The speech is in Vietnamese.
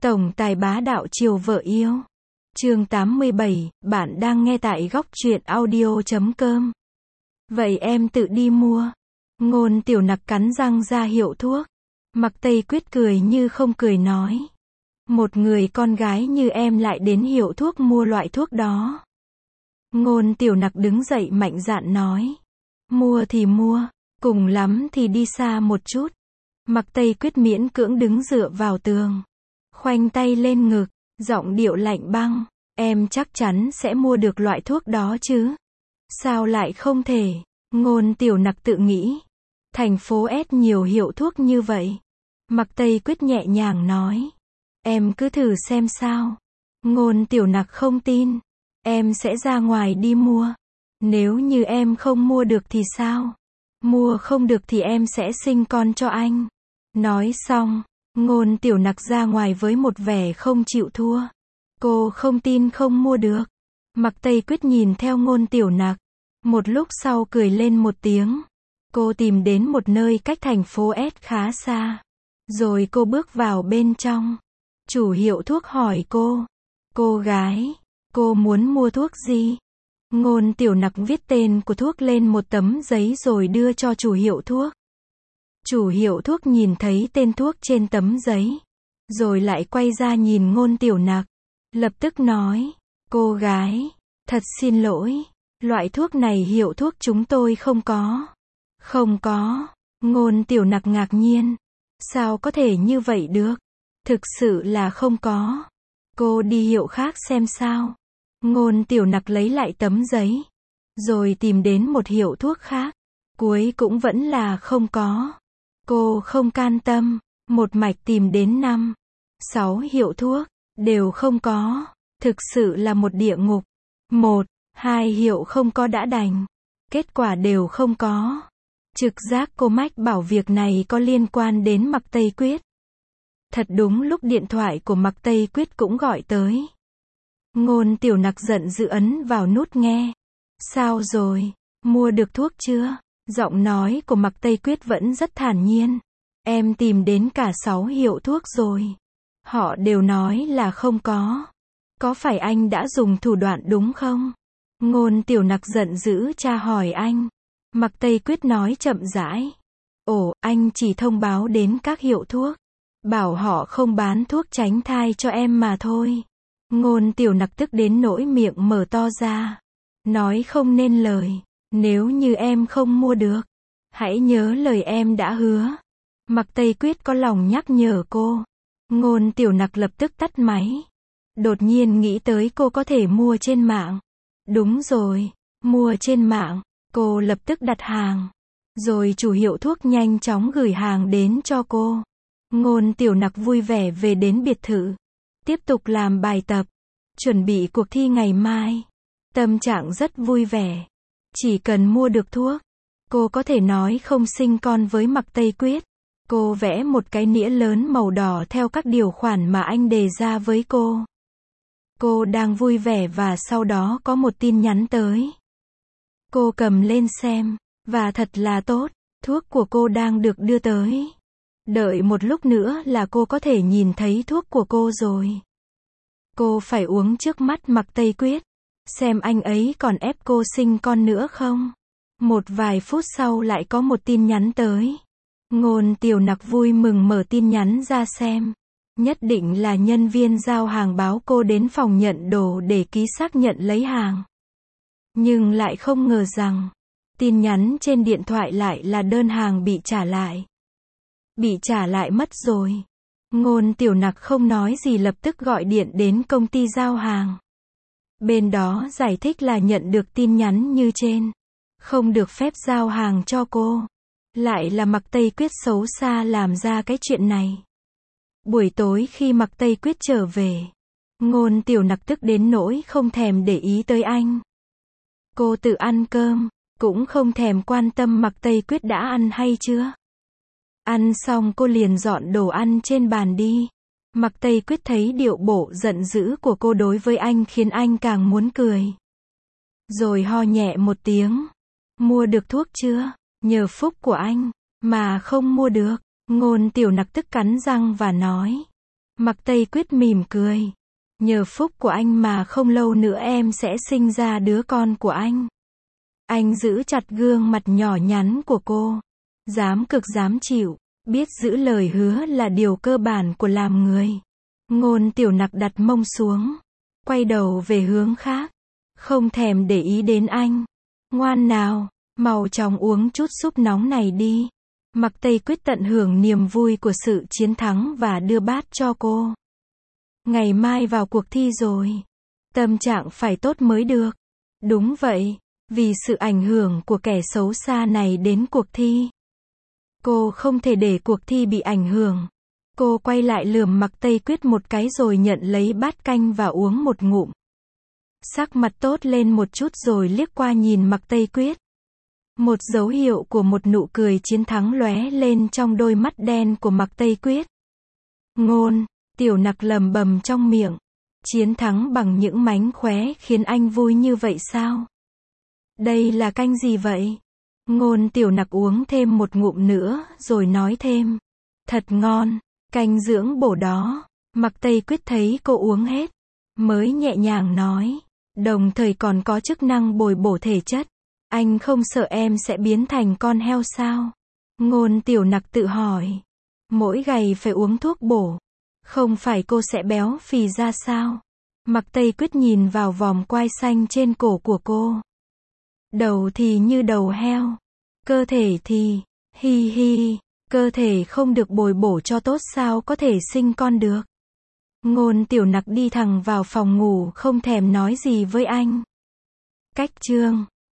Tổng tài bá đạo chiều vợ yêu. Chương 87, bạn đang nghe tại góc truyện audio.com. Vậy em tự đi mua. Ngôn Tiểu Nặc cắn răng ra hiệu thuốc. Mặc Tây Quyết cười như không cười nói. Một người con gái như em lại đến hiệu thuốc mua loại thuốc đó. Ngôn Tiểu Nặc đứng dậy mạnh dạn nói. Mua thì mua, cùng lắm thì đi xa một chút. Mặc Tây Quyết miễn cưỡng đứng dựa vào tường. Khoanh tay lên ngực, giọng điệu lạnh băng. Em chắc chắn sẽ mua được loại thuốc đó chứ? Sao lại không thể? Ngôn Tiểu Nặc tự nghĩ. Thành phố S nhiều hiệu thuốc như vậy. Mặc Tây Quyết nhẹ nhàng nói. Em cứ thử xem sao. Ngôn Tiểu Nặc không tin. Em sẽ ra ngoài đi mua. Nếu như em không mua được thì sao? Mua không được thì em sẽ sinh con cho anh. Nói xong, Ngôn Tiểu Nặc ra ngoài với một vẻ không chịu thua. Cô không tin không mua được. Mặc Tây Quyết nhìn theo Ngôn Tiểu Nặc. Một lúc sau cười lên một tiếng. Cô tìm đến một nơi cách thành phố S khá xa. Rồi cô bước vào bên trong. Chủ hiệu thuốc hỏi cô. Cô gái, cô muốn mua thuốc gì? Ngôn Tiểu Nặc viết tên của thuốc lên một tấm giấy rồi đưa cho chủ hiệu thuốc. Chủ hiệu thuốc nhìn thấy tên thuốc trên tấm giấy. Rồi lại quay ra nhìn Ngôn Tiểu Nặc. Lập tức nói. Cô gái, thật xin lỗi. Loại thuốc này hiệu thuốc chúng tôi không có. Không có. Ngôn Tiểu Nặc ngạc nhiên. Sao có thể như vậy được? Thực sự là không có. Cô đi hiệu khác xem sao. Ngôn Tiểu Nặc lấy lại tấm giấy. Rồi tìm đến một hiệu thuốc khác. Cuối cũng vẫn là không có. Cô không can tâm. Một mạch tìm đến 5, 6 hiệu thuốc. Đều không có. Thực sự là một địa ngục. 1, 2 hiệu không có đã đành. Kết quả đều không có. Trực giác cô mách bảo việc này có liên quan đến Mặc Tây Quyết. Thật đúng lúc điện thoại của Mặc Tây Quyết cũng gọi tới. Ngôn Tiểu Nặc giận dữ ấn vào nút nghe. Sao rồi? Mua được thuốc chưa? Giọng nói của Mặc Tây Quyết vẫn rất thản nhiên. Em tìm đến cả 6 hiệu thuốc rồi. Họ đều nói là không có. Có phải anh đã dùng thủ đoạn đúng không? Ngôn Tiểu Nặc giận dữ tra hỏi anh. Mặc Tây Quyết nói chậm rãi. Ồ, anh chỉ thông báo đến các hiệu thuốc. Bảo họ không bán thuốc tránh thai cho em mà thôi. Ngôn Tiểu Nặc tức đến nỗi miệng mở to ra. Nói không nên lời. Nếu như em không mua được, hãy nhớ lời em đã hứa. Mặc Tây Quyết có lòng nhắc nhở cô. Ngôn Tiểu Nặc lập tức tắt máy. Đột nhiên nghĩ tới cô có thể mua trên mạng. Đúng rồi, mua trên mạng. Cô lập tức đặt hàng. Rồi chủ hiệu thuốc nhanh chóng gửi hàng đến cho cô. Ngôn Tiểu Nặc vui vẻ về đến biệt thự. Tiếp tục làm bài tập. Chuẩn bị cuộc thi ngày mai. Tâm trạng rất vui vẻ. Chỉ cần mua được thuốc, cô có thể nói không sinh con với Mặc Tây Quyết. Cô vẽ một cái nĩa lớn màu đỏ theo các điều khoản mà anh đề ra với cô. Cô đang vui vẻ và sau đó có một tin nhắn tới. Cô cầm lên xem, và thật là tốt, thuốc của cô đang được đưa tới. Đợi một lúc nữa là cô có thể nhìn thấy thuốc của cô rồi. Cô phải uống trước mắt Mặc Tây Quyết. Xem anh ấy còn ép cô sinh con nữa không? Một vài phút sau lại có một tin nhắn tới. Ngôn Tiểu Nặc vui mừng mở tin nhắn ra xem. Nhất định là nhân viên giao hàng báo cô đến phòng nhận đồ để ký xác nhận lấy hàng. Nhưng lại không ngờ rằng, tin nhắn trên điện thoại lại là đơn hàng bị trả lại. Bị trả lại mất rồi. Ngôn Tiểu Nặc không nói gì lập tức gọi điện đến công ty giao hàng. Bên đó giải thích là nhận được tin nhắn như trên. Không được phép giao hàng cho cô. Lại là Mặc Tây Quyết xấu xa làm ra cái chuyện này. Buổi tối khi Mặc Tây Quyết trở về, Ngôn Tiểu Nặc tức đến nỗi không thèm để ý tới anh. Cô tự ăn cơm, cũng không thèm quan tâm Mặc Tây Quyết đã ăn hay chưa. Ăn xong cô liền dọn đồ ăn trên bàn đi. Mặc Tây Quyết thấy điệu bộ giận dữ của cô đối với anh khiến anh càng muốn cười. Rồi ho nhẹ một tiếng. Mua được thuốc chưa? Nhờ phúc của anh, mà không mua được. Ngôn Tiểu Nặc tức cắn răng và nói. Mạc Tây Quyết mỉm cười. Nhờ phúc của anh mà không lâu nữa em sẽ sinh ra đứa con của anh. Anh giữ chặt gương mặt nhỏ nhắn của cô. Dám cực dám chịu. Biết giữ lời hứa là điều cơ bản của làm người. Ngôn Tiểu Nặc đặt mông xuống. Quay đầu về hướng khác. Không thèm để ý đến anh. Ngoan nào, mau chóng uống chút súp nóng này đi. Mạc Tây Quyết tận hưởng niềm vui của sự chiến thắng và đưa bát cho cô. Ngày mai vào cuộc thi rồi. Tâm trạng phải tốt mới được. Đúng vậy, vì sự ảnh hưởng của kẻ xấu xa này đến cuộc thi. Cô không thể để cuộc thi bị ảnh hưởng. Cô quay lại lườm Mạc Tây Quyết một cái rồi nhận lấy bát canh và uống một ngụm. Sắc mặt tốt lên một chút rồi liếc qua nhìn Mạc Tây Quyết. Một dấu hiệu của một nụ cười chiến thắng lóe lên trong đôi mắt đen của Mạc Tây Quyết. Ngôn Tiểu Nặc lầm bầm trong miệng. Chiến thắng bằng những mánh khóe khiến anh vui như vậy sao? Đây là canh gì vậy? Ngôn Tiểu Nặc uống thêm một ngụm nữa, rồi nói thêm. Thật ngon, canh dưỡng bổ đó. Mạc Tây Quyết thấy cô uống hết, mới nhẹ nhàng nói. Đồng thời còn có chức năng bồi bổ thể chất. Anh không sợ em sẽ biến thành con heo sao? Ngôn Tiểu Nặc tự hỏi. Mỗi ngày phải uống thuốc bổ. Không phải cô sẽ béo phì ra sao? Mạc Tây Quyết nhìn vào vòng quai xanh trên cổ của cô. Đầu thì như đầu heo. Cơ thể thì, hi hi, cơ thể không được bồi bổ cho tốt sao có thể sinh con được. Ngôn Tiểu Nặc đi thẳng vào phòng ngủ không thèm nói gì với anh. Cách chương